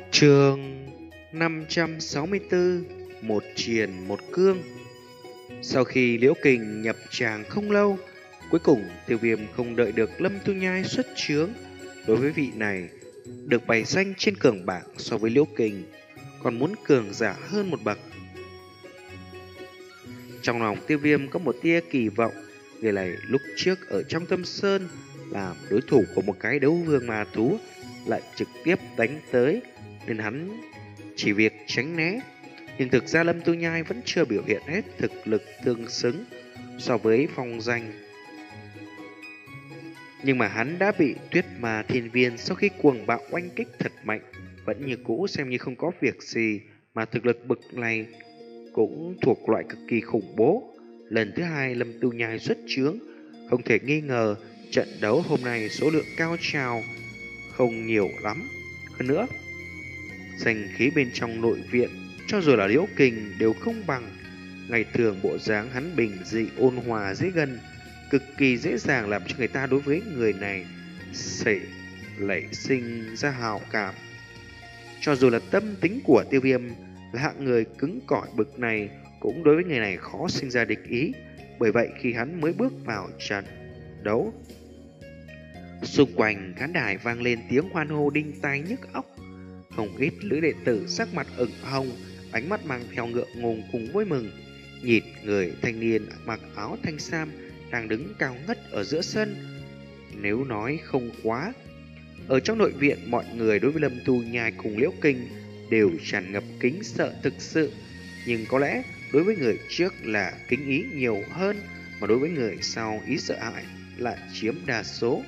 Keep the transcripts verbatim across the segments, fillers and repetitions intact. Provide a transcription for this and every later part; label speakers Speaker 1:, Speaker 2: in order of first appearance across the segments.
Speaker 1: Chương năm trăm sáu mươi tư. Một triền một cương. Sau khi Liễu Kình nhập tràng không lâu, cuối cùng Tiêu Viêm không đợi được Lâm Tu Nhai xuất chướng. Đối với vị này, được bày danh trên cường bảng so với Liễu Kình, còn muốn cường giả hơn một bậc. Trong lòng Tiêu Viêm có một tia kỳ vọng, người này lúc trước ở trong Tâm Sơn làm đối thủ của một cái đấu vương ma thú, lại trực tiếp đánh tới, nên hắn chỉ việc tránh né. Nhưng thực ra Lâm Tu Nhai vẫn chưa biểu hiện hết thực lực tương xứng so với phong danh. Nhưng mà hắn đã bị Tuyết Ma Thiên Viên sau khi cuồng bạo oanh kích thật mạnh, vẫn như cũ xem như không có việc gì, mà thực lực bực này cũng thuộc loại cực kỳ khủng bố. Lần thứ hai Lâm Tu Nhai xuất chướng, không thể nghi ngờ trận đấu hôm nay số lượng cao trào không nhiều lắm. Hơn nữa, danh khí bên trong nội viện, cho dù là Liễu Kình đều không bằng. Ngày thường bộ dáng hắn bình dị ôn hòa dễ gần, cực kỳ dễ dàng làm cho người ta đối với người này xảy lẩy sinh ra hào cảm. Cho dù là tâm tính của Tiêu Viêm là hạng người cứng cỏi bực này, cũng đối với người này khó sinh ra địch ý. Bởi vậy khi hắn mới bước vào trận đấu, xung quanh khán đài vang lên tiếng hoan hô đinh tai nhức óc. Không ít lữ đệ tử sắc mặt ửng hồng, ánh mắt mang theo ngượng ngùng cùng vui mừng, nhìn người thanh niên mặc áo thanh sam đang đứng cao ngất ở giữa sân. Nếu nói không quá, ở trong nội viện mọi người đối với Lâm Tu Nhai cùng Liễu Kình đều tràn ngập kính sợ thực sự, nhưng có lẽ đối với người trước là kính ý nhiều hơn, mà đối với người sau ý sợ hãi lại chiếm đa số.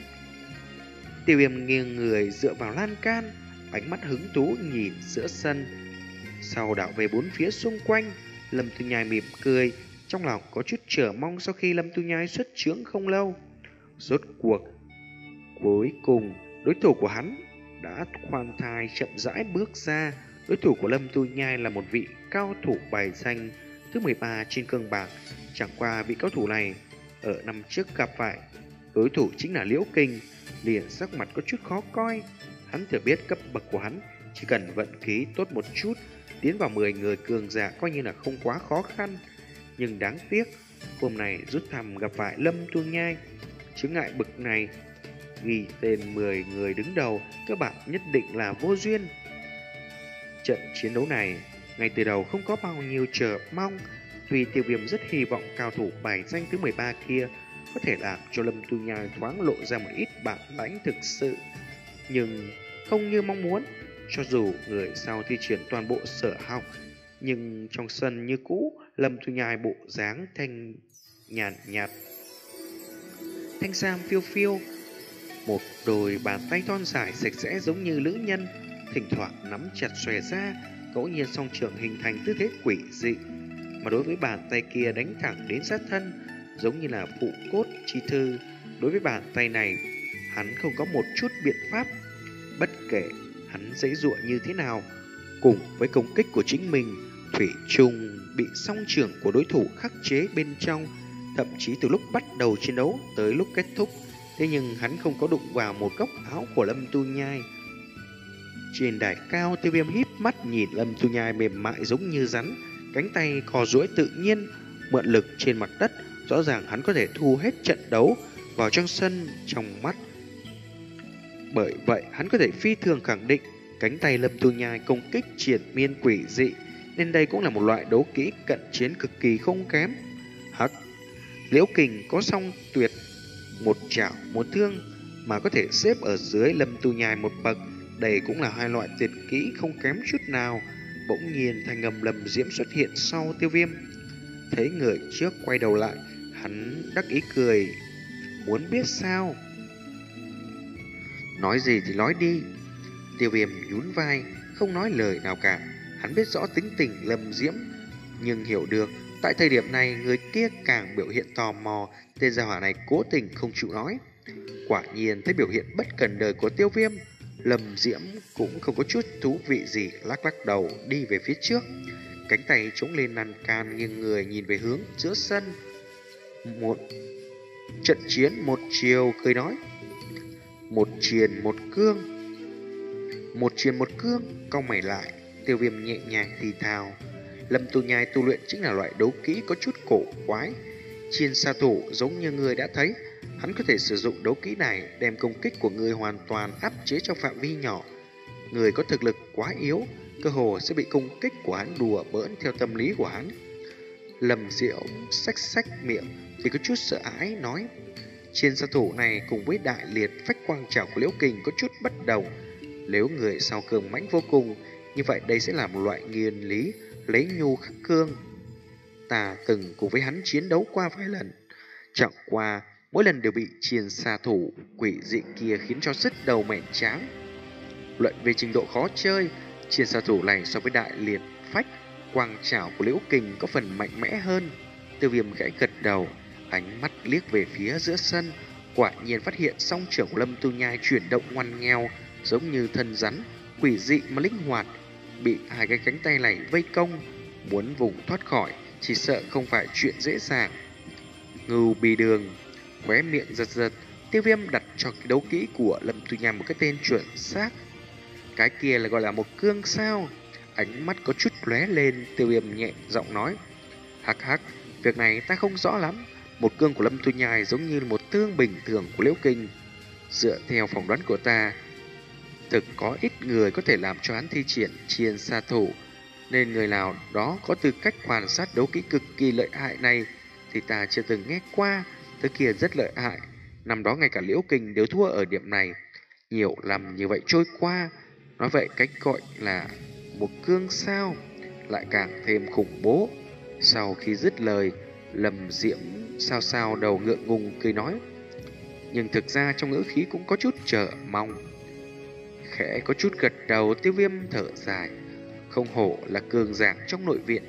Speaker 1: Tiêu Viêm nghiêng người dựa vào lan can, ánh mắt hứng thú nhìn giữa sân, sau đảo về bốn phía xung quanh. Lâm Tu Nhai mỉm cười, trong lòng có chút chờ mong. Sau khi Lâm Tu Nhai xuất chướng không lâu, rốt cuộc cuối cùng đối thủ của hắn đã khoan thai chậm rãi bước ra. Đối thủ của Lâm Tu Nhai là một vị cao thủ bài danh thứ mười ba trên cương bảng. Chẳng qua vị cao thủ này ở năm trước gặp phải đối thủ chính là Liễu Kình, liền sắc mặt có chút khó coi. Hắn thừa biết cấp bậc của hắn chỉ cần vận khí tốt một chút, tiến vào mười người cường giả coi như là không quá khó khăn. Nhưng đáng tiếc, hôm nay rút thăm gặp phải Lâm Tu Nhai, chướng ngại bậc này ghi tên mười người đứng đầu, các bạn nhất định là vô duyên. Trận chiến đấu này ngay từ đầu không có bao nhiêu chờ mong, vì Tiêu Viêm rất hy vọng cao thủ bài danh thứ mười ba kia có thể làm cho Lâm Tu Nhai thoáng lộ ra một ít bản lãnh thực sự. Nhưng không như mong muốn, cho dù người sau thi triển toàn bộ sở học, nhưng trong sân như cũ, Lâm Tu Nhai bộ dáng thanh nhàn nhạt, thanh sam phiêu phiêu, một đôi bàn tay thon dài sạch sẽ giống như nữ nhân, thỉnh thoảng nắm chặt xòe ra, ngẫu nhiên song trưởng hình thành tư thế quỷ dị. Mà đối với bàn tay kia đánh thẳng đến sát thân, giống như là phụ cốt chi thư. Đối với bàn tay này, hắn không có một chút biện pháp. Bất kể hắn giãy giụa như thế nào, cùng với công kích của chính mình, thủy chung bị song trưởng của đối thủ khắc chế bên trong. Thậm chí từ lúc bắt đầu chiến đấu tới lúc kết thúc, thế nhưng hắn không có đụng vào một góc áo của Lâm Tu Nhai. Trên đài cao, Tiêu Viêm híp mắt nhìn Lâm Tu Nhai mềm mại giống như rắn, cánh tay co duỗi tự nhiên, mượn lực trên mặt đất. Rõ ràng hắn có thể thu hết trận đấu vào trong sân trong mắt. Bởi vậy hắn có thể phi thường khẳng định cánh tay Lâm Tu Nhai công kích triền miên quỷ dị, nên đây cũng là một loại đấu kỹ cận chiến cực kỳ không kém. Hắc, Liễu Kình có song tuyệt, một chảo một thương, mà có thể xếp ở dưới Lâm Tu Nhai một bậc. Đây cũng là hai loại tuyệt kỹ không kém chút nào. Bỗng nhiên thanh âm Lâm Diễm xuất hiện sau Tiêu Viêm. Thấy người trước quay đầu lại, hắn đắc ý cười, muốn biết sao? Nói gì thì nói đi. Tiêu Viêm nhún vai, không nói lời nào cả. Hắn biết rõ tính tình Lâm Diễm, nhưng hiểu được tại thời điểm này người kia càng biểu hiện tò mò. Tên gia hỏa này cố tình không chịu nói. Quả nhiên thấy biểu hiện bất cần đời của Tiêu Viêm, Lâm Diễm cũng không có chút thú vị gì, lắc lắc đầu đi về phía trước, cánh tay chống lên lan can, nghiêng người nhìn về hướng giữa sân. Một trận chiến một chiều, cười nói: một triền một cương. Một truyền một cương, cau mày lại, Tiêu Viêm nhẹ nhàng thì thào. Lâm Tu Nhai tu luyện chính là loại đấu kỹ có chút cổ quái. Chiên sa thủ giống như người đã thấy, hắn có thể sử dụng đấu kỹ này đem công kích của người hoàn toàn áp chế trong phạm vi nhỏ. Người có thực lực quá yếu, cơ hồ sẽ bị công kích của hắn đùa bỡn theo tâm lý của hắn. Lâm Diệu xách xách miệng thì có chút sợ hãi nói: Chiên sa thủ này cùng với đại liệt phách quang trảo của Liễu Kình có chút bất đồng. Nếu người sau cường mãnh vô cùng, như vậy đây sẽ là một loại nghiền lý lấy nhu khắc cương. Ta từng cùng với hắn chiến đấu qua vài lần, chẳng qua mỗi lần đều bị chiên sa thủ quỷ dị kia khiến cho sứt đầu mẻ tráng. Luận về trình độ khó chơi, chiên sa thủ này so với đại liệt phách quang trảo của Liễu Kình có phần mạnh mẽ hơn. Tiêu Viêm gãy gật đầu, ánh mắt liếc về phía giữa sân, quả nhiên phát hiện song trưởng của Lâm Tu Nhai chuyển động ngoằn nghèo, giống như thân rắn, quỷ dị mà linh hoạt, bị hai cái cánh tay này vây công, muốn vùng thoát khỏi, chỉ sợ không phải chuyện dễ dàng. Ngưu Bì Đường khóe miệng giật giật, Tiêu Viêm đặt cho cái đấu kỹ của Lâm Tu Nhai một cái tên chuẩn xác. Cái kia là gọi là một cương sao? Ánh mắt có chút lóe lên, Tiêu Viêm nhẹ giọng nói: Hắc hắc, việc này ta không rõ lắm. Một cương của Lâm Tu Nhai giống như một tương bình thường của Liễu Kình. Dựa theo phỏng đoán của ta, thực có ít người có thể làm cho hắn thi triển chiên sa thủ, nên người nào đó có tư cách quan sát đấu kỹ cực kỳ lợi hại này thì ta chưa từng nghe qua. Thứ kia rất lợi hại, năm đó ngay cả Liễu Kình đều thua ở điểm này. Nhiều năm như vậy trôi qua, nói vậy cách gọi là một cương sao lại càng thêm khủng bố. Sau khi dứt lời, Lâm Diễm sao sao đầu ngượng ngùng cười nói, nhưng thực ra trong ngữ khí cũng có chút chờ mong. Khẽ có chút gật đầu, Tiêu Viêm thở dài, không hổ là cường giả trong nội viện.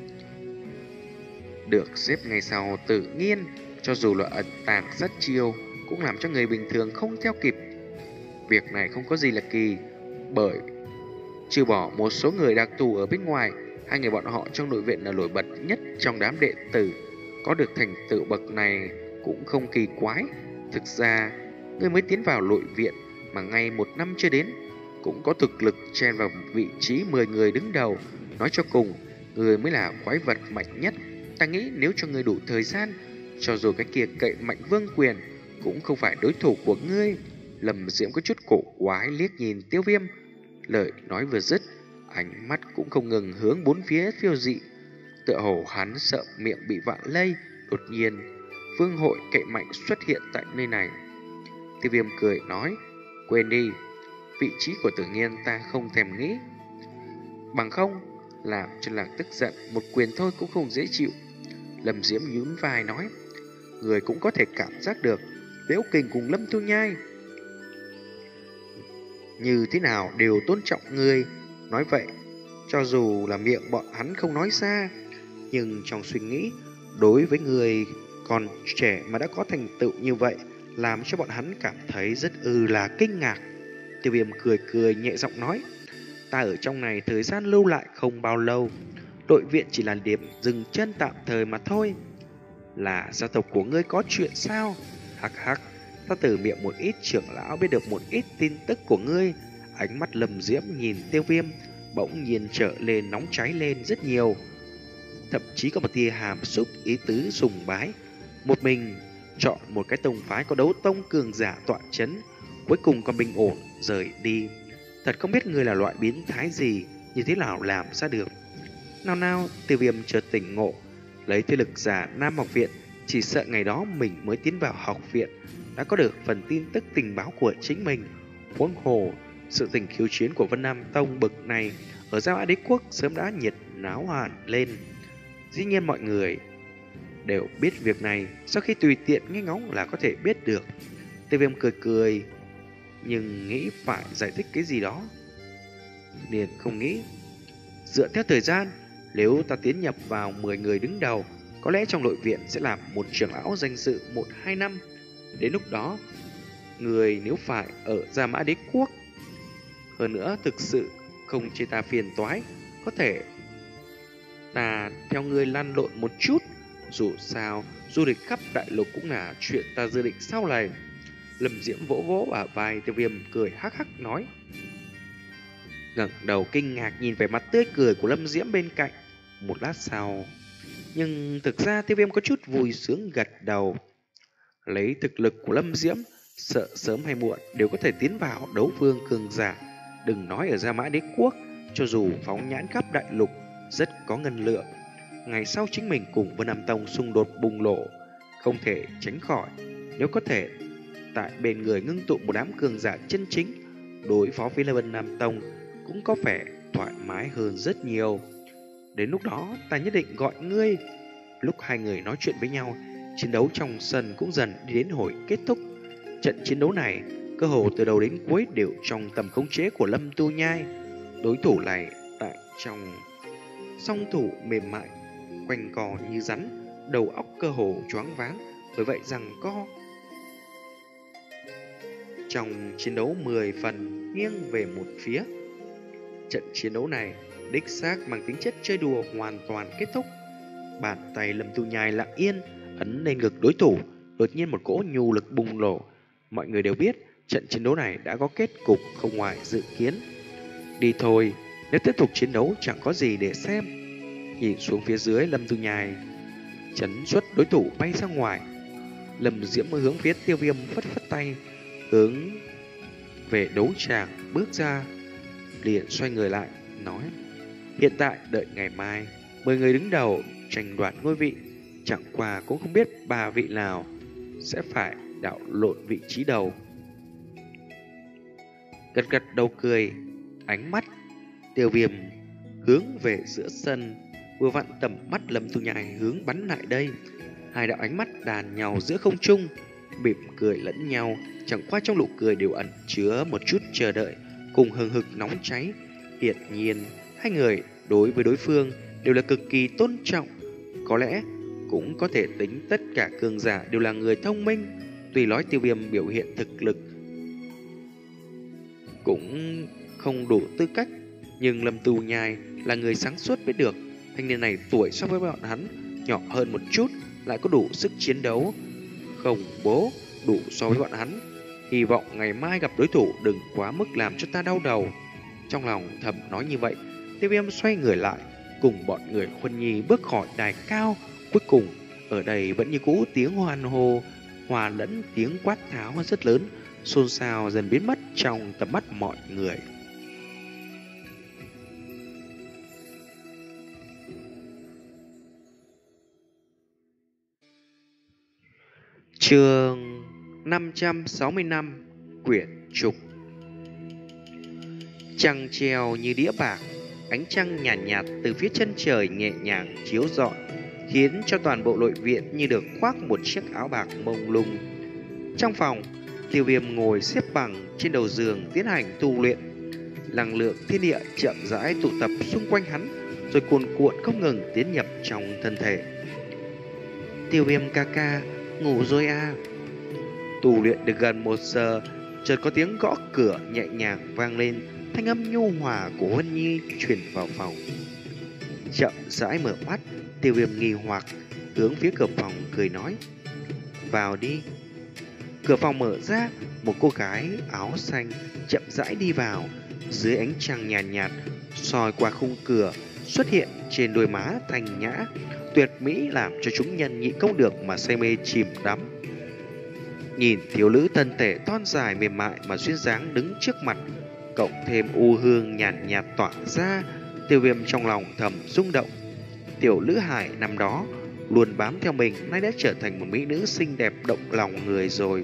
Speaker 1: Được xếp ngay sau Tự Nhiên, cho dù là ẩn tàng rất chiêu cũng làm cho người bình thường không theo kịp. Việc này không có gì là kỳ, bởi trừ bỏ một số người đặc thù ở bên ngoài, hai người bọn họ trong nội viện là nổi bật nhất trong đám đệ tử. Có được thành tựu bậc này cũng không kỳ quái. Thực ra, người mới tiến vào nội viện mà ngay một năm chưa đến, cũng có thực lực chen vào vị trí mười người đứng đầu. Nói cho cùng, người mới là quái vật mạnh nhất. Ta nghĩ nếu cho người đủ thời gian, cho dù cái kia cậy mạnh vương quyền cũng không phải đối thủ của ngươi. Lâm Diễm có chút cổ quái liếc nhìn Tiêu Viêm, lời nói vừa dứt, ánh mắt cũng không ngừng hướng bốn phía phiêu dị, tựa hồ hắn sợ miệng bị vạ lây. Đột nhiên, vương hội cậy mạnh xuất hiện tại nơi này. Tiêu Viêm cười nói, quên đi, vị trí của Tự Nhiên ta không thèm nghĩ. Bằng không, làm cho nàng tức giận, một quyền thôi cũng không dễ chịu. Lâm Diễm nhún vai nói, người cũng có thể cảm giác được Liễu Kình cùng Lâm Tu Nhai như thế nào đều tôn trọng ngươi. Nói vậy, cho dù là miệng bọn hắn không nói ra, nhưng trong suy nghĩ, đối với người còn trẻ mà đã có thành tựu như vậy, làm cho bọn hắn cảm thấy rất ư là kinh ngạc. Tiêu Viêm cười cười nhẹ giọng nói, ta ở trong này thời gian lưu lại không bao lâu, đội viện chỉ là điểm dừng chân tạm thời mà thôi. Là gia tộc của ngươi có chuyện sao? Hắc hắc, ta từ miệng một ít trưởng lão biết được một ít tin tức của ngươi. Ánh mắt Lâm Diễm nhìn Tiêu Viêm bỗng nhiên trở lên nóng cháy lên rất nhiều, thậm chí có một tia hàm xúc ý tứ sùng bái. Một mình chọn một cái tông phái có đấu tông cường giả tọa chấn, cuối cùng còn bình ổn rời đi. Thật không biết ngươi là loại biến thái gì, như thế nào làm ra được. Nào nào, Tiêu Viêm chợt tỉnh ngộ, lấy thế lực giả Nam học viện, chỉ sợ ngày đó mình mới tiến vào học viện đã có được phần tin tức tình báo của chính mình. Huống hồ, sự tình khiêu chiến của Vân Nam Tông bực này ở Giao Á Đế Quốc sớm đã nhiệt náo hẳn lên. Dĩ nhiên mọi người đều biết việc này, sau khi tùy tiện nghe ngóng là có thể biết được. Tiêu Viêm cười cười, nhưng nghĩ phải giải thích cái gì đó, liền không nghĩ. Dựa theo thời gian, nếu ta tiến nhập vào mười người đứng đầu, có lẽ trong nội viện sẽ làm một trưởng lão danh dự một hai năm. Đến lúc đó, người nếu phải ở Gia Mã Đế Quốc, hơn nữa thực sự không chê ta phiền toái, có thể ta theo người lăn lộn một chút. Dù sao, du lịch khắp đại lục cũng là chuyện ta dự định sau này. Lâm Diễm vỗ vỗ bả vai Tiêu Viêm cười hắc hắc nói, ngẩng đầu kinh ngạc nhìn về mặt tươi cười của Lâm Diễm bên cạnh. Một lát sau, nhưng thực ra Tiêu Viêm có chút vui sướng gật đầu. Lấy thực lực của Lâm Diễm, sợ sớm hay muộn đều có thể tiến vào đấu vương cường giả. Đừng nói ở Gia Mã Đế Quốc, cho dù phóng nhãn khắp đại lục rất có ngân lượng. Ngày sau chính mình cùng Vân Nam Tông xung đột bùng nổ, không thể tránh khỏi. Nếu có thể tại bên người ngưng tụ một đám cường giả chân chính, đối phó với Vân Nam Tông cũng có vẻ thoải mái hơn rất nhiều. Đến lúc đó ta nhất định gọi ngươi. Lúc hai người nói chuyện với nhau, chiến đấu trong sân cũng dần đi đến hồi kết thúc. Trận chiến đấu này cơ hồ từ đầu đến cuối đều trong tầm khống chế của Lâm Tu Nhai. Đối thủ này tại trong song thủ mềm mại, quanh co như rắn, đầu óc cơ hồ choáng váng, bởi vậy rằng co. Trong chiến đấu mười phần nghiêng về một phía. Trận chiến đấu này đích xác mang tính chất chơi đùa hoàn toàn kết thúc. Bàn tay Lâm Tu Nhai lặng yên ấn lên ngực đối thủ, đột nhiên một cỗ nhu lực bùng nổ. Mọi người đều biết trận chiến đấu này đã có kết cục không ngoài dự kiến. Đi thôi, nếu tiếp tục chiến đấu chẳng có gì để xem. Nhìn xuống phía dưới, Lâm Tu Nhai chấn xuất đối thủ bay ra ngoài. Lâm Diễm hướng phía Tiêu Viêm phất phất tay, hướng về đấu tràng bước ra, liền xoay người lại nói: hiện tại đợi ngày mai mười người đứng đầu tranh đoạt ngôi vị, chẳng qua cũng không biết ba vị nào sẽ phải đảo lộn vị trí đầu. Gật gật đầu cười, ánh mắt Tiêu Viêm hướng về giữa sân, vừa vặn tầm mắt Lâm Tu Nhai hướng bắn lại đây. Hai đạo ánh mắt đàn nhau giữa không trung, mỉm cười lẫn nhau, chẳng qua trong nụ cười đều ẩn chứa một chút chờ đợi cùng hừng hực nóng cháy. Hiển nhiên hai người đối với đối phương đều là cực kỳ tôn trọng. Có lẽ cũng có thể tính tất cả cường giả đều là người thông minh. Tuy nói Tiêu Viêm biểu hiện thực lực cũng không đủ tư cách, nhưng Lâm Tu Nhai là người sáng suốt biết được thanh niên này tuổi so với bọn hắn nhỏ hơn một chút, lại có đủ sức chiến đấu khủng bố đủ so với bọn hắn. Hy vọng ngày mai gặp đối thủ đừng quá mức làm cho ta đau đầu. Trong lòng thầm nói như vậy, Tiêu Viêm xoay người lại cùng bọn người Huân Nhi bước khỏi đài cao. Cuối cùng ở đây vẫn như cũ tiếng hoan hô hòa lẫn tiếng quát tháo rất lớn, xôn xao dần biến mất trong tầm mắt mọi người. Chương năm trăm sáu mươi lăm, quyển trục. Trăng treo như đĩa bạc, ánh trăng nhàn nhạt, nhạt từ phía chân trời nhẹ nhàng chiếu rọi, khiến cho toàn bộ nội viện như được khoác một chiếc áo bạc mông lung. Trong phòng, Tiêu Viêm ngồi xếp bằng trên đầu giường tiến hành tu luyện. Năng lượng thiên địa chậm rãi tụ tập xung quanh hắn, rồi cuồn cuộn không ngừng tiến nhập trong thân thể. Tiêu Viêm ca ca, ngủ rồi à? Tu luyện được gần một giờ, chợt có tiếng gõ cửa nhẹ nhàng vang lên, thanh âm nhu hòa của Huân Nhi truyền vào phòng. Chậm rãi mở mắt, Tiêu Viêm nghi hoặc hướng phía cửa phòng cười nói: vào đi. Cửa phòng mở ra, một cô gái áo xanh chậm rãi đi vào. Dưới ánh trăng nhàn nhạt, nhạt soi qua khung cửa, xuất hiện trên đôi má thanh nhã tuyệt mỹ, làm cho chúng nhân nhịn không được mà say mê chìm đắm. Nhìn thiếu nữ thân thể thon dài mềm mại mà duyên dáng đứng trước mặt, cộng thêm u hương nhàn nhạt, nhạt tỏa ra, Tiêu Viêm trong lòng thầm rung động. Tiểu Lữ Hải năm đó luôn bám theo mình, nay đã trở thành một mỹ nữ xinh đẹp động lòng người rồi.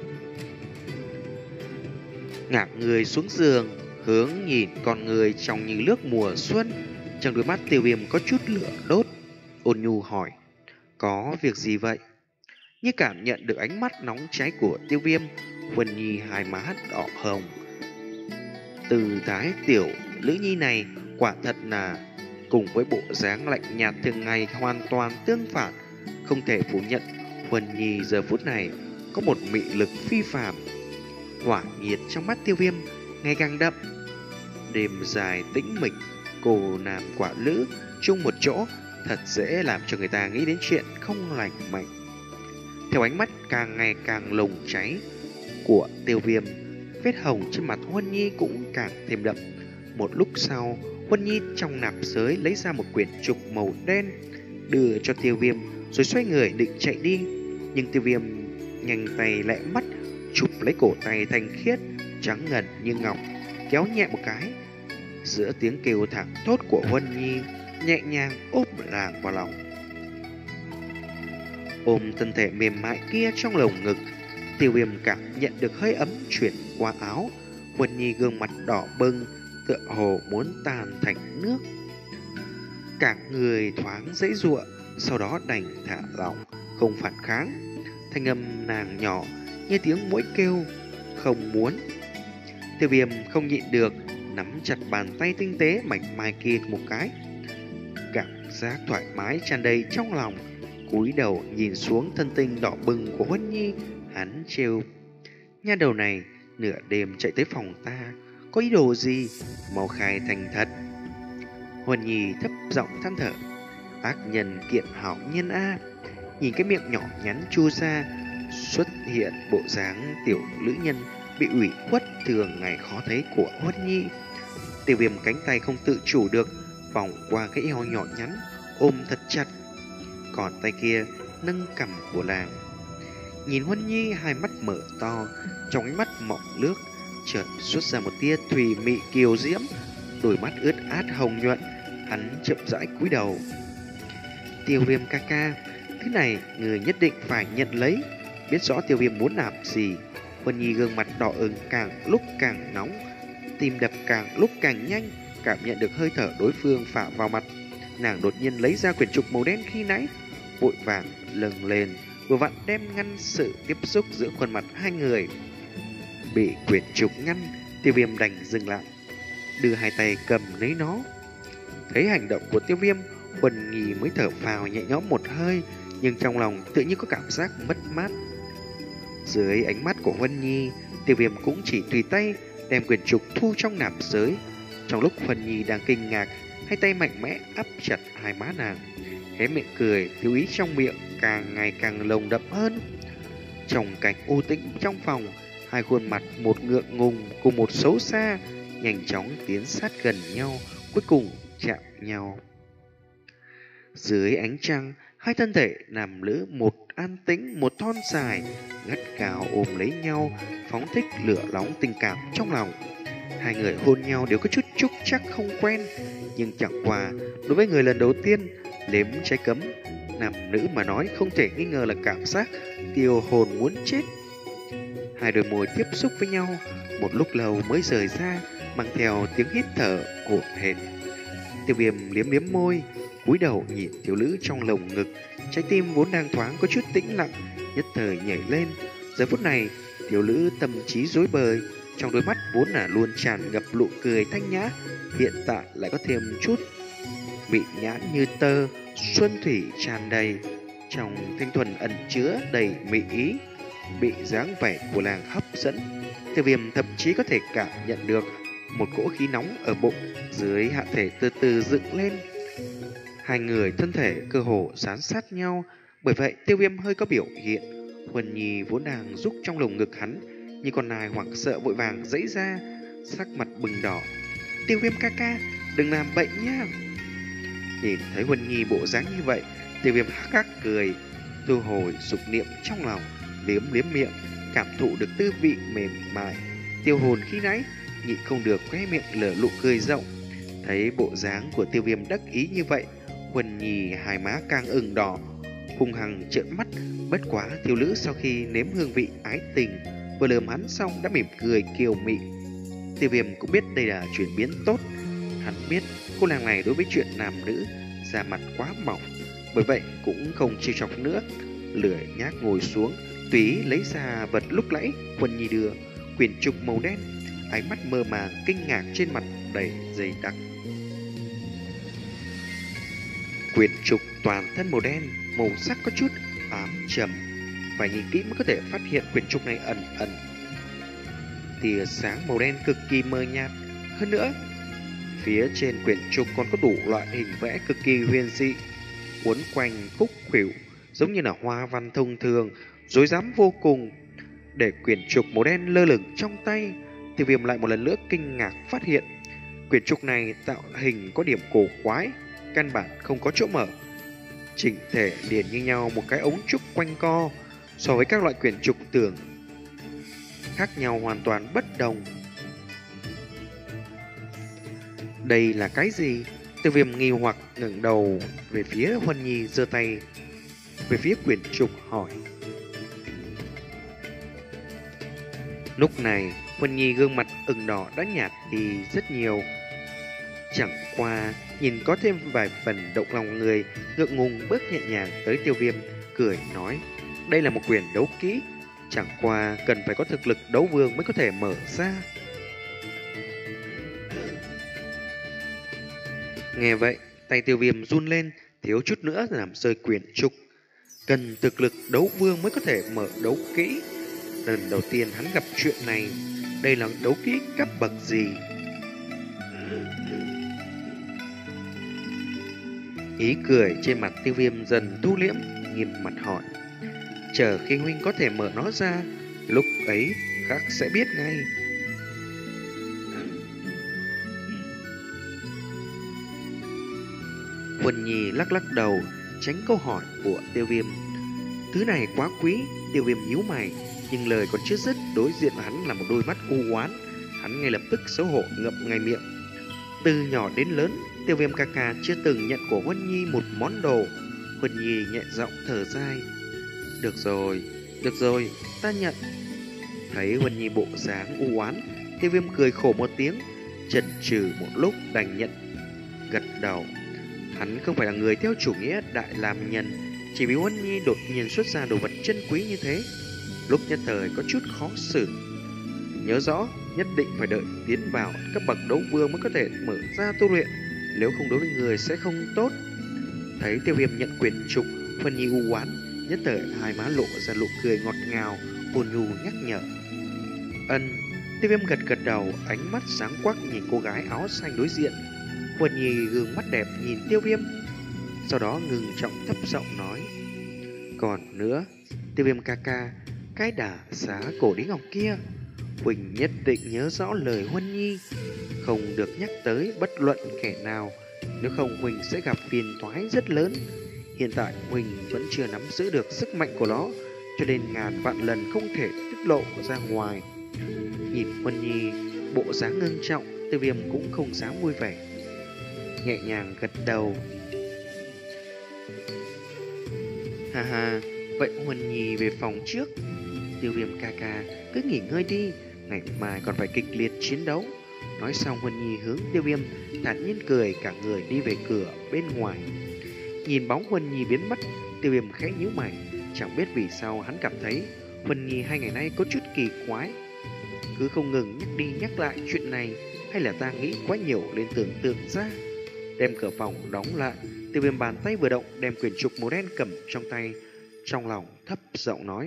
Speaker 1: Ngả người xuống giường, hướng nhìn con người trong như nước mùa xuân. Trong đôi mắt Tiêu Viêm có chút lửa đốt, ôn nhu hỏi: có việc gì vậy? Như cảm nhận được ánh mắt nóng cháy của Tiêu Viêm, Huân Nhi hai má đỏ hồng. Từ thái tiểu Lữ Nhi này quả thật là cùng với bộ dáng lạnh nhạt thường ngày hoàn toàn tương phản. Không thể phủ nhận, Huân Nhi giờ phút này có một mị lực phi phàm. Hỏa nhiệt trong mắt Tiêu Viêm ngày càng đậm. Đêm dài tĩnh mịch, cô nam quả lữ chung một chỗ, thật dễ làm cho người ta nghĩ đến chuyện không lành mạnh. Theo ánh mắt càng ngày càng lồng cháy của Tiêu Viêm, vết hồng trên mặt Huân Nhi cũng càng thêm đậm. Một lúc sau, Huân Nhi trong nạp giới lấy ra một quyển trục màu đen, đưa cho Tiêu Viêm, rồi xoay người định chạy đi. Nhưng Tiêu Viêm nhanh tay lẹ mắt, chụp lấy cổ tay thanh khiết, trắng ngần như ngọc, kéo nhẹ một cái. Giữa tiếng kêu thẳng thốt của Huân Nhi, nhẹ nhàng ôm nàng vào lòng. Ôm thân thể mềm mại kia trong lồng ngực, Tiêu Viêm cảm nhận được hơi ấm chuyển qua áo. Huân Nhi gương mặt đỏ bừng, tựa hồ muốn tan thành nước. Cả người thoáng dãy giụa, sau đó đành thả lỏng, không phản kháng. Thanh âm nàng nhỏ như tiếng muỗi kêu, không muốn. Tiêu Viêm không nhịn được, nắm chặt bàn tay tinh tế mảnh mai kia một cái. Cảm giác thoải mái tràn đầy trong lòng, cúi đầu nhìn xuống thân tinh đỏ bừng của Huân Nhi, hắn trêu: nha đầu này nửa đêm chạy tới phòng ta, có ý đồ gì? Mau khai thành thật. Huân Nhi thấp giọng than thở: ác nhân kiện hảo nhân a. Nhìn cái miệng nhỏ nhắn chu ra, xuất hiện bộ dáng tiểu nữ nhân bị ủy khuất thường ngày khó thấy của Huân Nhi. Tiêu Viêm cánh tay không tự chủ được vòng qua cái eo nhỏ nhắn, ôm thật chặt, còn tay kia nâng cằm của nàng. Nhìn Huân Nhi hai mắt mở to, trong ánh mắt mọng nước chợt xuất ra một tia thùy mị kiều diễm, đôi mắt ướt át hồng nhuận. Hắn chậm rãi cúi đầu: Tiêu Viêm ca ca, thứ này người nhất định phải nhận lấy. Biết rõ Tiêu Viêm muốn làm gì, Huân Nhi gương mặt đỏ ửng càng lúc càng nóng, tim đập càng lúc càng nhanh. Cảm nhận được hơi thở đối phương phả vào mặt, nàng đột nhiên lấy ra quyển trục màu đen khi nãy, vội vàng lâng lên, vừa vặn đem ngăn sự tiếp xúc giữa khuôn mặt hai người. Bị quyển trục ngăn, Tiêu Viêm đành dừng lại, đưa hai tay cầm lấy nó. Thấy hành động của Tiêu Viêm, Huân Nhi mới thở phào nhẹ nhõm một hơi, nhưng trong lòng tự nhiên có cảm giác mất mát. Dưới ánh mắt của Huân Nhi, Tiêu Viêm cũng chỉ tùy tay đem quyển trục thu trong nạp giới. Trong lúc Huân Nhi đang kinh ngạc, hai tay mạnh mẽ áp chặt hai má nàng, hé miệng cười, thiếu ý trong miệng càng ngày càng lồng đậm hơn. Trong cảnh u tĩnh trong phòng, hai khuôn mặt, một ngượng ngùng cùng một xấu xa, nhanh chóng tiến sát gần nhau, cuối cùng chạm nhau. Dưới ánh trăng, hai thân thể nam nữ, một an tĩnh, một thon dài, gắt gao ôm lấy nhau, phóng thích lửa nóng tình cảm trong lòng. Hai người hôn nhau đều có chút chúc chắc không quen, nhưng chẳng qua đối với người lần đầu tiên nếm trái cấm, nam nữ mà nói không thể nghi ngờ là cảm giác tiêu hồn muốn chết. Hai đôi môi tiếp xúc với nhau một lúc lâu mới rời ra, mang theo tiếng hít thở hổn hển. Tiêu Viêm liếm liếm môi, cúi đầu nhìn thiếu nữ trong lồng ngực, trái tim vốn đang thoáng có chút tĩnh lặng, nhất thời nhảy lên. Giờ phút này, thiếu nữ tâm trí rối bời, trong đôi mắt vốn là luôn tràn ngập nụ cười thanh nhã, hiện tại lại có thêm chút mị nhãn như tơ, xuân thủy tràn đầy, trong thanh thuần ẩn chứa đầy mị ý. Bị dáng vẻ của nàng hấp dẫn, Tiêu Viêm thậm chí có thể cảm nhận được một cỗ khí nóng ở bụng dưới hạ thể từ từ dựng lên. Hai người thân thể cơ hồ dán sát nhau, bởi vậy Tiêu Viêm hơi có biểu hiện. Huân Nhi vốn đang rúc trong lồng ngực hắn, nhưng con nai hoảng sợ vội vàng giãy ra, sắc mặt bừng đỏ. Tiêu Viêm ca ca, đừng làm bệnh nha. Nhìn thấy Huân Nhi bộ dáng như vậy, Tiêu Viêm hắc hắc cười, thu hồi dục niệm trong lòng, liếm liếm miệng, cảm thụ được tư vị mềm mại tiêu hồn khi nãy, nhịn không được khóe miệng lở nụ cười rộng. Thấy bộ dáng của Tiêu Viêm đắc ý như vậy, Huân Nhi hai má càng ửng đỏ, hung hăng trợn mắt. Bất quá thiếu nữ sau khi nếm hương vị ái tình, vừa lườm hắn xong đã mỉm cười kiều mị. Tiêu Viêm cũng biết đây là chuyển biến tốt. Hắn biết cô nàng này đối với chuyện nam nữ da mặt quá mỏng, bởi vậy cũng không trêu chọc nữa, lười nhác ngồi xuống, tùy lấy ra vật lúc nãy Huân Nhi đưa, quyển trục màu đen. Ánh mắt mơ màng kinh ngạc trên mặt đầy dày đặc. Quyển trục toàn thân màu đen, màu sắc có chút ám trầm, phải nhìn kỹ mới có thể phát hiện quyển trục này ẩn ẩn tia sáng màu đen cực kỳ mờ nhạt. Hơn nữa, phía trên quyển trục còn có đủ loại hình vẽ cực kỳ huyền dị, uốn quanh khúc khuỷu, giống như là hoa văn thông thường, rối rắm vô cùng. Để quyển trục màu đen lơ lửng trong tay, Tiêu Viêm lại một lần nữa kinh ngạc phát hiện Quyển trục này tạo hình có điểm cổ quái, căn bản không có chỗ mở, chỉnh thể liền như nhau một cái ống trúc quanh co. So với các loại quyển trục tưởng khác nhau hoàn toàn bất đồng. Đây là cái gì? Tiêu Viêm nghi hoặc ngẩng đầu về phía Huân Nhi, giơ tay về phía quyển trục hỏi. Lúc này Huân Nhi gương mặt ửng đỏ đã nhạt đi rất nhiều, chẳng qua nhìn có thêm vài phần động lòng người, ngượng ngùng bước nhẹ nhàng tới Tiêu Viêm, cười nói: đây là một quyển đấu kỹ, chẳng qua cần phải có thực lực đấu vương mới có thể mở ra. Nghe vậy, tay Tiêu Viêm run lên, thiếu chút nữa làm rơi quyển trục. Cần thực lực đấu vương mới có thể mở đấu kỹ. Lần đầu tiên hắn gặp chuyện này, đây là đấu kỹ cấp bậc gì? Ý cười trên mặt Tiêu Viêm dần thu liễm, nghiêm mặt hỏi: chờ khi huynh có thể mở nó ra, lúc ấy khác sẽ biết ngay. Huân Nhi lắc lắc đầu, tránh câu hỏi của Tiêu Viêm. Thứ này quá quý. Tiêu Viêm nhíu mày, nhưng lời còn chưa dứt, đối diện với hắn là một đôi mắt u oán. Hắn ngay lập tức xấu hổ ngậm ngay miệng. Từ nhỏ đến lớn, Tiêu Viêm ca ca chưa từng nhận của Huân Nhi một món đồ. Huân Nhi nhẹ giọng thở dài: được rồi, được rồi, ta nhận. Thấy Huân Nhi bộ dáng u oán, Tiêu Viêm cười khổ một tiếng, chần chừ một lúc đành nhận gật đầu. Hắn không phải là người theo chủ nghĩa đại làm nhân, chỉ vì Huân Nhi đột nhiên xuất ra đồ vật chân quý như thế, lúc nhất thời có chút khó xử. Nhớ rõ, nhất định phải đợi tiến vào cấp bậc đấu vương mới có thể mở ra tu luyện, nếu không đối với người sẽ không tốt. Thấy Tiêu Viêm nhận quyển trục, Huân Nhi u oán, nhất thời hai má lộ ra nụ cười ngọt ngào, ôn nhu nhắc nhở. Ân. Tiêu Viêm gật gật đầu, ánh mắt sáng quắc nhìn cô gái áo xanh đối diện. Huân Nhi gương mắt đẹp nhìn Tiêu Viêm, sau đó ngừng trọng thấp giọng nói: còn nữa, Tiêu Viêm ca ca, cái đà xá cổ đế ngọc kia, Huỳnh nhất định nhớ rõ lời Huân Nhi, không được nhắc tới bất luận kẻ nào, nếu không Huỳnh sẽ gặp phiền toái rất lớn. Hiện tại Huỳnh vẫn chưa nắm giữ được sức mạnh của nó, cho nên ngàn vạn lần không thể tiết lộ ra ngoài. Nhìn Huân Nhi bộ dáng ngưng trọng, Tiêu Viêm cũng không dám vui vẻ, nhẹ nhàng gật đầu. Ha ha, vậy Huân Nhi về phòng trước. Tiêu Viêm ca ca, cứ nghỉ ngơi đi, ngày mai còn phải kịch liệt chiến đấu. Nói xong Huân Nhi hướng Tiêu Viêm thản nhiên cười, cả người đi về cửa bên ngoài. Nhìn bóng Huân Nhi biến mất, Tiêu Viêm khẽ nhíu mày, chẳng biết vì sao hắn cảm thấy Huân Nhi hai ngày nay có chút kỳ quái, cứ không ngừng nhắc đi nhắc lại chuyện này, hay là ta nghĩ quá nhiều nên tưởng tượng ra. Đem cửa phòng đóng lại, Tiêu Viêm bàn tay vừa động, đem quyển trục màu đen cầm trong tay, trong lòng thấp giọng nói: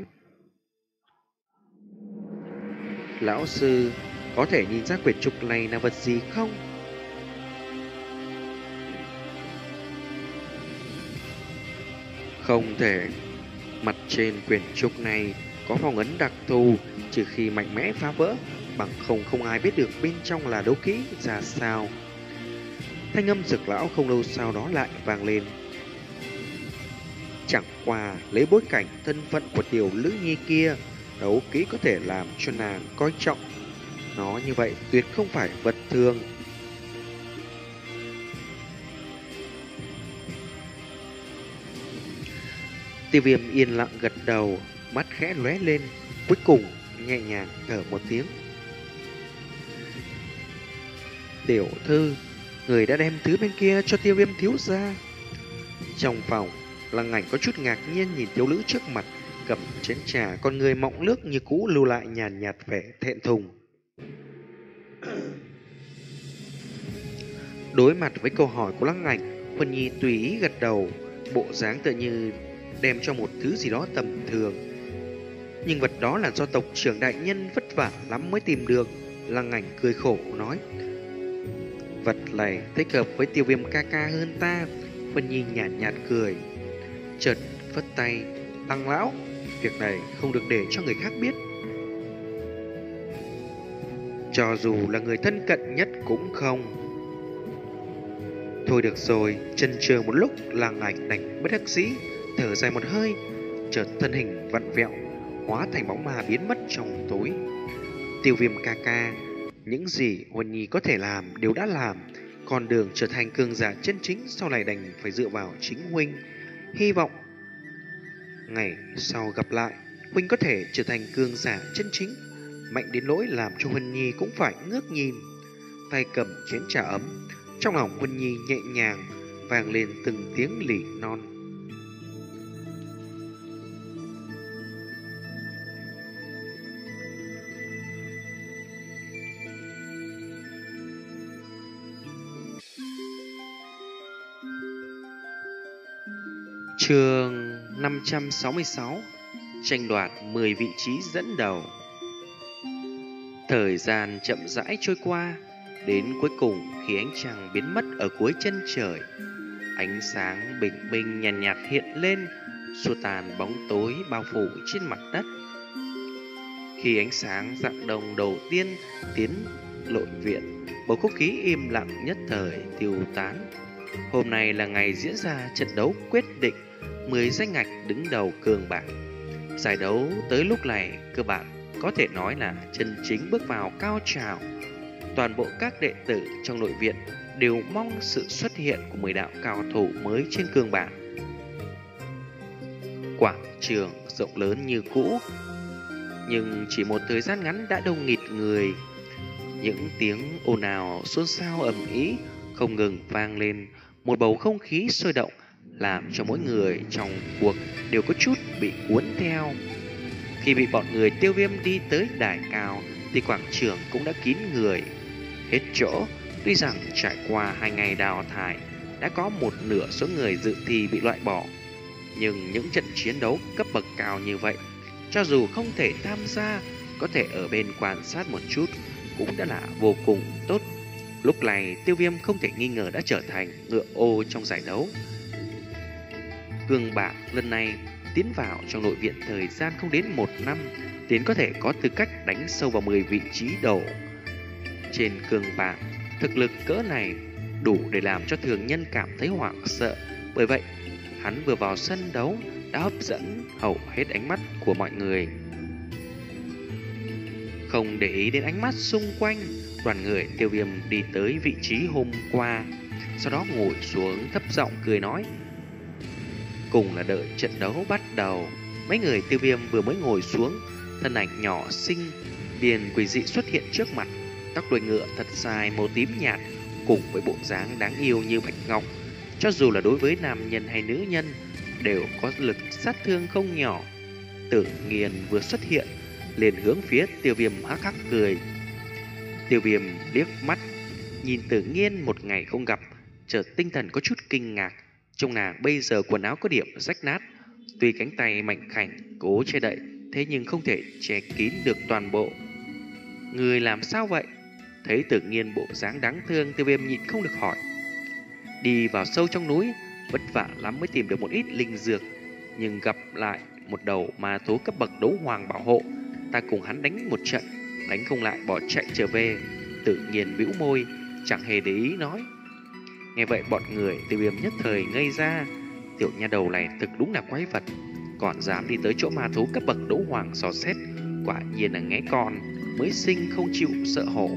Speaker 1: lão sư, có thể nhìn ra quyển trục này là vật gì không? Không thể. Mặt trên quyển trục này có phong ấn đặc thù, trừ khi mạnh mẽ phá vỡ, bằng không không ai biết được bên trong là đấu kỹ ra sao. Thanh âm Dược lão không lâu sau đó lại vang lên. Chẳng qua lấy bối cảnh thân phận của tiểu Lữ Nhi kia, đấu kỹ có thể làm cho nàng coi trọng nó như vậy, tuyệt không phải vật thường. Tiêu Viêm yên lặng gật đầu, mắt khẽ lóe lên, cuối cùng nhẹ nhàng thở một tiếng. Tiểu thư, người đã đem thứ bên kia cho Tiêu Viêm thiếu gia. Trong phòng, Lăng Ảnh có chút ngạc nhiên nhìn thiếu nữ trước mặt, cầm chén trà, con người mọng nước như cũ lưu lại nhàn nhạt vẻ thẹn thùng. Đối mặt với câu hỏi của Lăng Ảnh, Huân Nhi tùy ý gật đầu, bộ dáng tựa như đem cho một thứ gì đó tầm thường. Nhưng vật đó là do tộc trưởng đại nhân vất vả lắm mới tìm được. Lăng Ảnh cười khổ nói: vật này thích hợp với Tiêu Viêm ca ca hơn ta. Huân Nhi nhàn nhạt, nhạt cười, chợt phất tay: Lăng lão, việc này không được để cho người khác biết. Cho dù là người thân cận nhất cũng không. Thôi được rồi, chần chừ một lúc, Lăng Ảnh đành bất đắc dĩ thở dài một hơi, chợt thân hình vặn vẹo, hóa thành bóng ma biến mất trong tối. Tiêu Viêm ca ca, những gì Huân Nhi có thể làm đều đã làm, con đường trở thành cường giả chân chính sau này đành phải dựa vào chính huynh. Hy vọng ngày sau gặp lại, huynh có thể trở thành cường giả chân chính, mạnh đến nỗi làm cho Huân Nhi cũng phải ngước nhìn. Tay cầm chén trà ấm, trong lòng Huân Nhi nhẹ nhàng vang lên từng tiếng lỉ non. Chương năm trăm sáu mươi sáu, tranh đoạt mười vị trí dẫn đầu. Thời gian chậm rãi trôi qua, đến cuối cùng khi ánh trăng biến mất ở cuối chân trời, ánh sáng bình minh nhàn nhạt, nhạt hiện lên, xua tan bóng tối bao phủ trên mặt đất. Khi ánh sáng rạng đồng đầu tiên tiến nội viện, bầu không khí im lặng nhất thời tiêu tán. Hôm nay là ngày diễn ra trận đấu quyết định mười danh ngạch đứng đầu cường bảng. Giải đấu tới lúc này cơ bản có thể nói là chân chính bước vào cao trào. Toàn bộ các đệ tử trong nội viện đều mong sự xuất hiện của mười đạo cao thủ mới trên cường bảng. Quảng trường rộng lớn như cũ, nhưng chỉ một thời gian ngắn đã đông nghịt người. Những tiếng ồn ào xôn xao ầm ĩ không ngừng vang lên, một bầu không khí sôi động làm cho mỗi người trong cuộc đều có chút bị cuốn theo. Khi bị bọn người Tiêu Viêm đi tới đài cao thì quảng trường cũng đã kín người hết chỗ. Tuy rằng trải qua hai ngày đào thải đã có một nửa số người dự thi bị loại bỏ, nhưng những trận chiến đấu cấp bậc cao như vậy, cho dù không thể tham gia, có thể ở bên quan sát một chút cũng đã là vô cùng tốt. Lúc này Tiêu Viêm không thể nghi ngờ đã trở thành ngựa ô trong giải đấu. Cường bảng lần này tiến vào trong nội viện thời gian không đến một năm, tiến có thể có tư cách đánh sâu vào mười vị trí đầu. Trên cường bảng, thực lực cỡ này đủ để làm cho thường nhân cảm thấy hoảng sợ. Bởi vậy, hắn vừa vào sân đấu đã hấp dẫn hầu hết ánh mắt của mọi người. Không để ý đến ánh mắt xung quanh, đoàn người Tiêu Viêm đi tới vị trí hôm qua, sau đó ngồi xuống thấp giọng cười nói. Cùng là đợi trận đấu bắt đầu. Mấy người Tiêu Viêm vừa mới ngồi xuống, thân ảnh nhỏ xinh liền quỷ dị xuất hiện trước mặt. Tóc đuôi ngựa thật dài màu tím nhạt, cùng với bộ dáng đáng yêu như bạch ngọc, cho dù là đối với nam nhân hay nữ nhân đều có lực sát thương không nhỏ. Tự Nghiên vừa xuất hiện liền hướng phía Tiêu Viêm hắc hắc cười. Tiêu Viêm liếc mắt nhìn Tự Nghiên một ngày không gặp, chợt tinh thần có chút kinh ngạc. Trong nàng bây giờ quần áo có điểm rách nát, tuy cánh tay mạnh khảnh cố che đậy, thế nhưng không thể che kín được toàn bộ. Người làm sao vậy? Thấy Tự Nghiên bộ dáng đáng thương, Tiêu Viêm nhịn không được hỏi. Đi vào sâu trong núi, vất vả lắm mới tìm được một ít linh dược, nhưng gặp lại một đầu ma thú cấp bậc đấu hoàng bảo hộ, ta cùng hắn đánh một trận, đánh không lại bỏ chạy trở về. Tự Nghiên bĩu môi, chẳng hề để ý nói. Nghe vậy bọn người Tiêu Viêm nhất thời ngây ra. Tiểu nha đầu này thực đúng là quái vật, còn dám đi tới chỗ ma thú cấp bậc đấu hoàng dò xét, quả nhiên là ngẽ con mới sinh không chịu sợ hổ.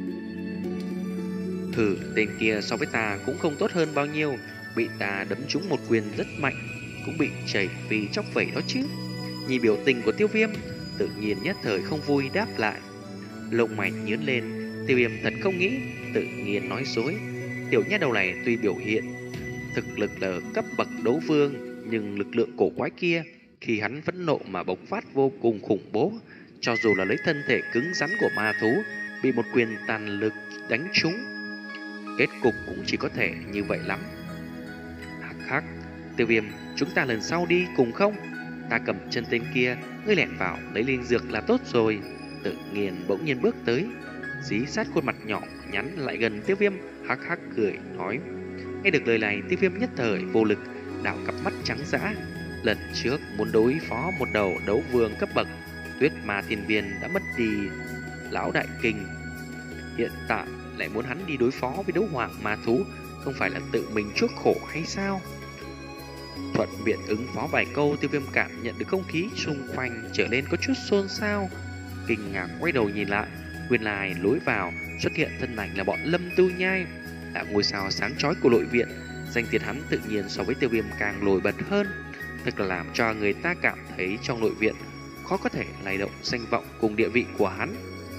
Speaker 1: Hừ, tên kia so với ta cũng không tốt hơn bao nhiêu, bị ta đấm trúng một quyền rất mạnh, cũng bị chảy vì chóc vẩy đó chứ. Nhìn biểu tình của Tiêu Viêm, Tự Nhiên nhất thời không vui đáp lại. Lông mày nhướng lên, Tiêu Viêm thật không nghĩ Tự Nhiên nói dối. Tiểu nha đầu này tuy biểu hiện thực lực là cấp bậc đấu vương, nhưng lực lượng cổ quái kia khi hắn phẫn nộ mà bộc phát vô cùng khủng bố. Cho dù là lấy thân thể cứng rắn của ma thú, bị một quyền tàn lực đánh trúng, kết cục cũng chỉ có thể như vậy lắm. Hắc hắc, Tiêu Viêm, chúng ta lần sau đi cùng không? Ta cầm chân tên kia, ngươi lẻn vào lấy linh dược là tốt rồi. Tự Nhiên bỗng nhiên bước tới, dí sát khuôn mặt nhỏ nhắn lại gần Tiêu Viêm, hắc hắc cười nói. Nghe được lời này, Tiêu Viêm nhất thời vô lực, đảo cặp mắt trắng dã. Lần trước muốn đối phó một đầu đấu vương cấp bậc Tuyết Ma Thiên Viên đã mất đi lão đại kinh, hiện tại lại muốn hắn đi đối phó với đấu hoàng ma thú, không phải là tự mình chuốc khổ hay sao? Thuận miệng ứng phó vài câu, Tiêu Viêm cảm nhận được không khí xung quanh trở nên có chút xôn xao. Kinh ngạc quay đầu nhìn lại, nguyên lai lối vào xuất hiện thân ảnh là bọn Lâm Tu Nhai, là ngôi sao sáng chói của nội viện. Danh tiếng hắn tự nhiên so với Tiêu Viêm càng nổi bật hơn, thật là làm cho người ta cảm thấy trong nội viện khó có thể lay động danh vọng cùng địa vị của hắn.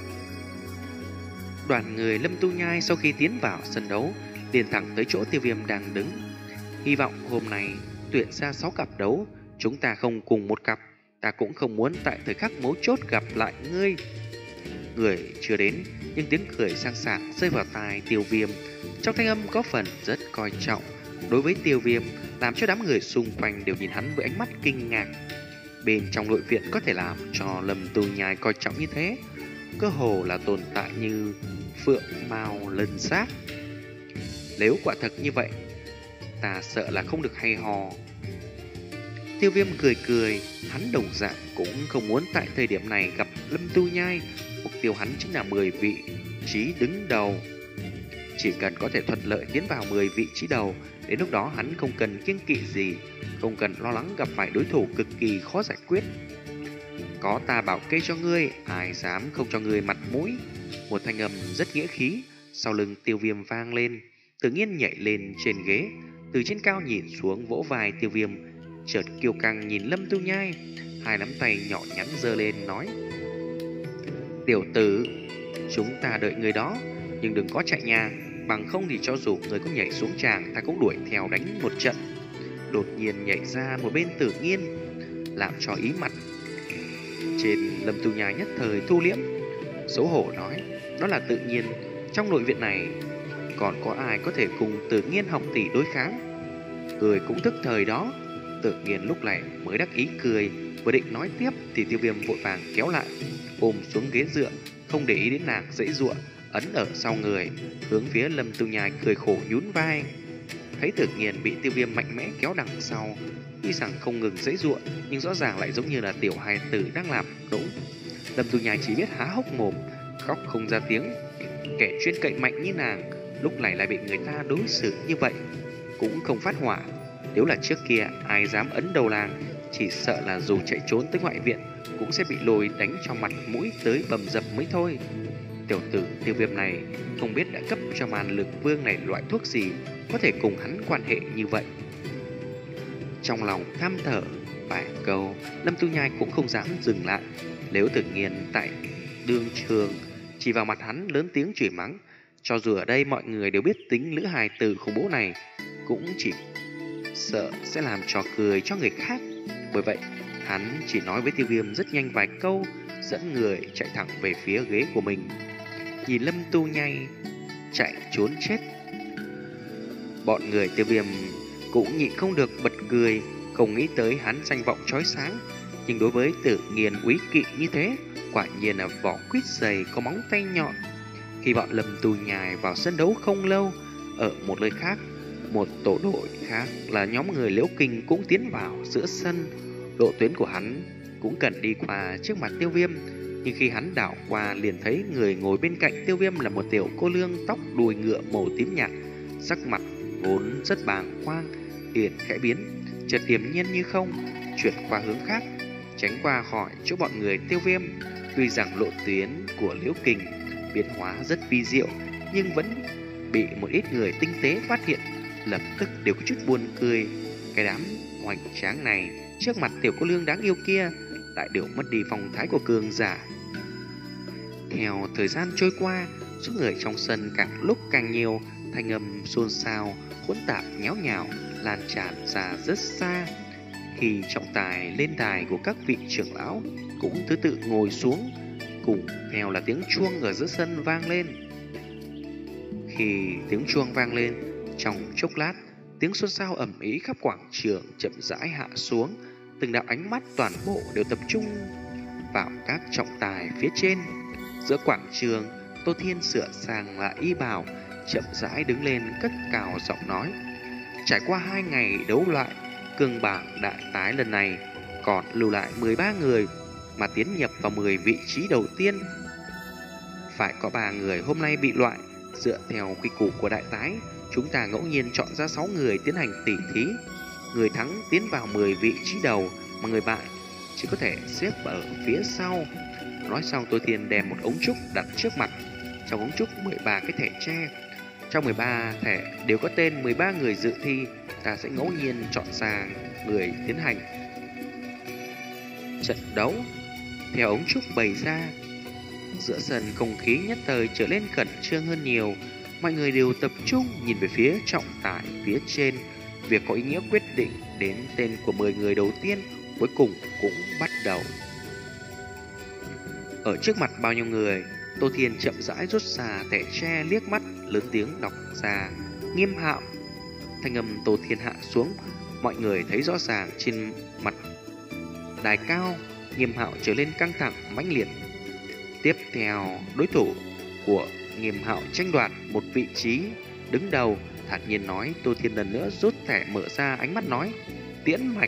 Speaker 1: Đoàn người Lâm Tu Nhai sau khi tiến vào sân đấu liền thẳng tới chỗ Tiêu Viêm đang đứng. Hy vọng hôm nay tuyển ra sáu cặp đấu, chúng ta không cùng một cặp, ta cũng không muốn tại thời khắc mấu chốt gặp lại ngươi. Người chưa đến, nhưng tiếng cười sang sảng rơi vào tai Tiêu Viêm, trong thanh âm có phần rất coi trọng đối với Tiêu Viêm, làm cho đám người xung quanh đều nhìn hắn với ánh mắt kinh ngạc. Bên trong nội viện có thể làm cho Lâm Tu Nhai coi trọng như thế, cơ hồ là tồn tại như phượng mao lân giác. Nếu quả thật như vậy, ta sợ là không được hay hò. Tiêu Viêm cười cười, hắn đồng dạng cũng không muốn tại thời điểm này gặp Lâm Tu Nhai. Mục tiêu hắn chính là mười vị trí đứng đầu. Chỉ cần có thể thuận lợi tiến vào mười vị trí đầu, đến lúc đó hắn không cần kiêng kỵ gì, không cần lo lắng gặp phải đối thủ cực kỳ khó giải quyết. Có ta bảo kê cho ngươi, ai dám không cho ngươi mặt mũi. Một thanh âm rất nghĩa khí sau lưng Tiêu Viêm vang lên. Tự nhiên nhảy lên trên ghế, từ trên cao nhìn xuống vỗ vai Tiêu Viêm, chợt kiêu căng nhìn Lâm Tu Nhai, hai nắm tay nhỏ nhắn giơ lên nói: Tiểu tử, chúng ta đợi người đó, nhưng đừng có chạy nha, bằng không thì cho dù người có nhảy xuống tràng, ta cũng đuổi theo đánh một trận. Đột nhiên nhảy ra một bên Tử Nghiên, làm cho ý mặt trên Lâm Tu Nhai nhất thời thu liễm, xấu hổ nói: Đó là tự nhiên, trong nội viện này còn có ai có thể cùng Tử Nghiên học tỷ đối kháng. Cười cũng thức thời đó. Tự Nghiên lúc này mới đắc ý cười, vừa định nói tiếp thì Tiêu Viêm vội vàng kéo lại, ôm xuống ghế dựa, không để ý đến nàng dãy dụa, ấn ở sau người, hướng phía Lâm Tu Nhai cười khổ nhún vai. Thấy Tự Nghiên bị Tiêu Viêm mạnh mẽ kéo đằng sau, tuy rằng không ngừng dãy dụa, nhưng rõ ràng lại giống như là tiểu hài tử đang làm nũng. Lâm Tu Nhai chỉ biết há hốc mồm, khóc không ra tiếng. Kẻ chuyên cậy mạnh như nàng lúc này lại bị người ta đối xử như vậy, cũng không phát hỏa. Nếu là trước kia ai dám ấn đầu làng, chỉ sợ là dù chạy trốn tới ngoại viện cũng sẽ bị lôi đánh cho mặt mũi tới bầm dập mới thôi. Tiểu tử Tiêu Viêm này không biết đã cấp cho màn lực vương này loại thuốc gì có thể cùng hắn quan hệ như vậy. Trong lòng than thở vài câu, Lâm Tu Nhai cũng không dám dừng lại. Nếu Tự Nghiên tại đương trường chỉ vào mặt hắn lớn tiếng chửi mắng, cho dù ở đây mọi người đều biết tính lữ hài tử khủng bố này, cũng chỉ sợ sẽ làm trò cười cho người khác. Bởi vậy hắn chỉ nói với Tiêu Viêm rất nhanh vài câu, dẫn người chạy thẳng về phía ghế của mình. Nhìn Lâm Tu Nhai chạy trốn chết, bọn người Tiêu Viêm cũng nhịn không được bật cười, không nghĩ tới hắn danh vọng chói sáng, nhưng đối với Tự Nghiên úy kỵ như thế, quả nhiên là vỏ quýt dày có móng tay nhọn. Khi bọn Lâm Tu Nhai vào sân đấu không lâu, ở một nơi khác, một tổ đội khác là nhóm người Liễu Kinh cũng tiến vào giữa sân. Độ tuyến của hắn cũng cần đi qua trước mặt Tiêu Viêm, nhưng khi hắn đảo qua liền thấy người ngồi bên cạnh Tiêu Viêm là một tiểu cô nương tóc đuôi ngựa màu tím nhạt, sắc mặt vốn rất bàng quang, liền khẽ biến, chợt điềm nhiên như không, chuyển qua hướng khác, tránh qua khỏi chỗ bọn người Tiêu Viêm. Tuy rằng lộ tuyến của Liễu Kình biến hóa rất vi diệu, nhưng vẫn bị một ít người tinh tế phát hiện, lập tức đều có chút buồn cười. Cái đám hoành tráng này trước mặt tiểu cô nương đáng yêu kia lại đều mất đi phong thái của cường giả. Theo thời gian trôi qua, số người trong sân càng lúc càng nhiều, thanh âm xôn xao, hỗn tạp nháo nhào lan tràn ra rất xa. Khi trọng tài lên đài của các vị trưởng lão cũng thứ tự ngồi xuống, cùng theo là tiếng chuông ở giữa sân vang lên. Khi tiếng chuông vang lên, trong chốc lát, tiếng xôn xao ầm ĩ khắp quảng trường chậm rãi hạ xuống, từng đạo ánh mắt toàn bộ đều tập trung vào các trọng tài phía trên. Giữa quảng trường, Tô Thiên sửa sang lại y bào, chậm rãi đứng lên cất cao giọng nói: Trải qua hai ngày đấu loại, cường bảng đại tái lần này còn lưu lại mười ba người, mà tiến nhập vào mười vị trí đầu tiên phải có ba người hôm nay bị loại. Dựa theo quy củ của đại tái, chúng ta ngẫu nhiên chọn ra sáu người tiến hành tỉ thí. Người thắng tiến vào mười vị trí đầu, mà người bại chỉ có thể xếp ở phía sau. Nói xong, Tô Thiên đem một ống trúc đặt trước mặt. Trong ống trúc mười ba cái thẻ tre. Trong mười ba thẻ đều có tên mười ba người dự thi. Ta sẽ ngẫu nhiên chọn ra người tiến hành trận đấu theo ống trúc bày ra. Giữa sân không khí nhất thời trở lên khẩn trương hơn nhiều. Mọi người đều tập trung nhìn về phía trọng tài phía trên. Việc có ý nghĩa quyết định đến tên của mười người đầu tiên cuối cùng cũng bắt đầu. Ở trước mặt bao nhiêu người, Tô Thiên chậm rãi rút ra thẻ tre, liếc mắt lớn tiếng đọc ra Nghiêm Hạo. Thanh âm Tô Thiên hạ xuống, mọi người thấy rõ ràng trên mặt đài cao Nghiêm Hạo trở lên căng thẳng mãnh liệt. Tiếp theo, đối thủ của Nghiêm Hạo tranh đoạt một vị trí đứng đầu, thản nhiên nói. Tô Thiên lần nữa rút thẻ mở ra, ánh mắt nói Tiễn Mạch.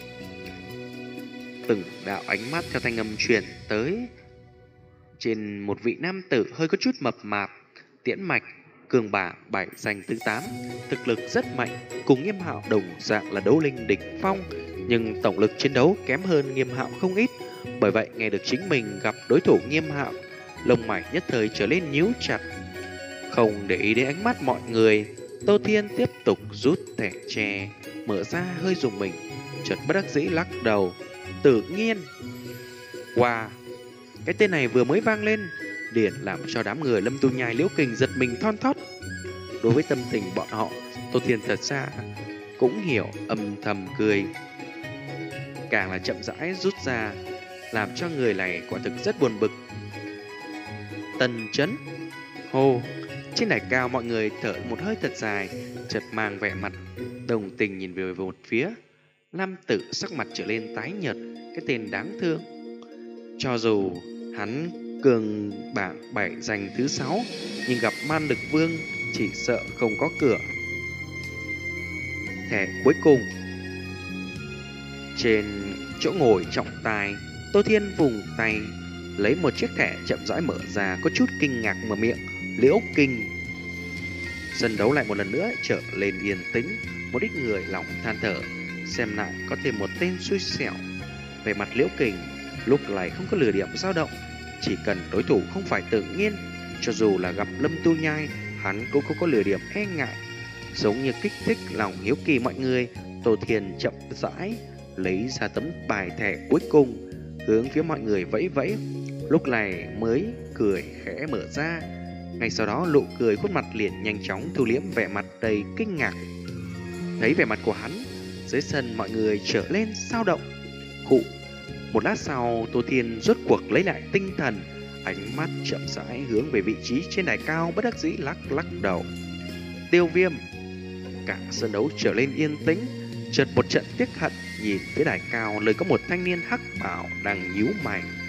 Speaker 1: Từng đạo ánh mắt theo thanh âm truyền tới trên một vị nam tử hơi có chút mập mạp. Tiễn Mạch, cường bả bảy giành thứ tám, thực lực rất mạnh, cùng Nghiêm Hạo đồng dạng là đấu linh đỉnh phong, nhưng tổng lực chiến đấu kém hơn Nghiêm Hạo không ít. Bởi vậy nghe được chính mình gặp đối thủ Nghiêm Hạo, lông mày nhất thời trở lên nhíu chặt. Không để ý đến ánh mắt mọi người, Tô Thiên tiếp tục rút thẻ tre mở ra, hơi dùng mình, chợt bất đắc dĩ lắc đầu. Tự nhiên, wow, cái tên này vừa mới vang lên liền làm cho đám người Lâm Tu Nhai, Liễu Kình giật mình thon thót. Đối với tâm tình bọn họ, Tô Thiên thật ra cũng hiểu, âm thầm cười. Càng là chậm rãi rút ra, làm cho người này quả thực rất buồn bực. Tần Chấn, hô, trên đài cao mọi người thở một hơi thật dài, chợt mang vẻ mặt đồng tình nhìn về một phía. Nam tử sắc mặt trở lên tái nhợt, cái tên đáng thương. Cho dù hắn cường bảng bảy giành thứ sáu, nhưng gặp Man Lực Vương chỉ sợ không có cửa. Thẻ cuối cùng. Trên chỗ ngồi trọng tài, Tô Thiên vùng tay lấy một chiếc thẻ chậm rãi mở ra, có chút kinh ngạc mở miệng. Liễu Kình. Sân đấu lại một lần nữa trở lên yên tĩnh. Một ít người lòng than thở, xem lại có thêm một tên xui xẻo. Về mặt Liễu Kình, lúc này không có lửa điểm dao động. Chỉ cần đối thủ không phải tự nhiên, cho dù là gặp Lâm Tu Nhai, hắn cũng không có lửa điểm e ngại. Giống như kích thích lòng hiếu kỳ mọi người, Tô Thiên chậm rãi lấy ra tấm bài thẻ cuối cùng, hướng phía mọi người vẫy vẫy. Lúc này mới cười khẽ mở ra. Ngay sau đó nụ cười khuôn mặt liền nhanh chóng thu liễm vẻ mặt đầy kinh ngạc. Thấy vẻ mặt của hắn, dưới sân mọi người trở lên dao động. Khụ. Một lát sau, Tô Thiên rốt cuộc lấy lại tinh thần, ánh mắt chậm rãi hướng về vị trí trên đài cao, bất đắc dĩ lắc lắc đầu. Tiêu Viêm. Cả sân đấu trở lên yên tĩnh, chợt một trận tiếc hận nhìn phía đài cao, nơi có một thanh niên hắc bảo đang nhíu mày.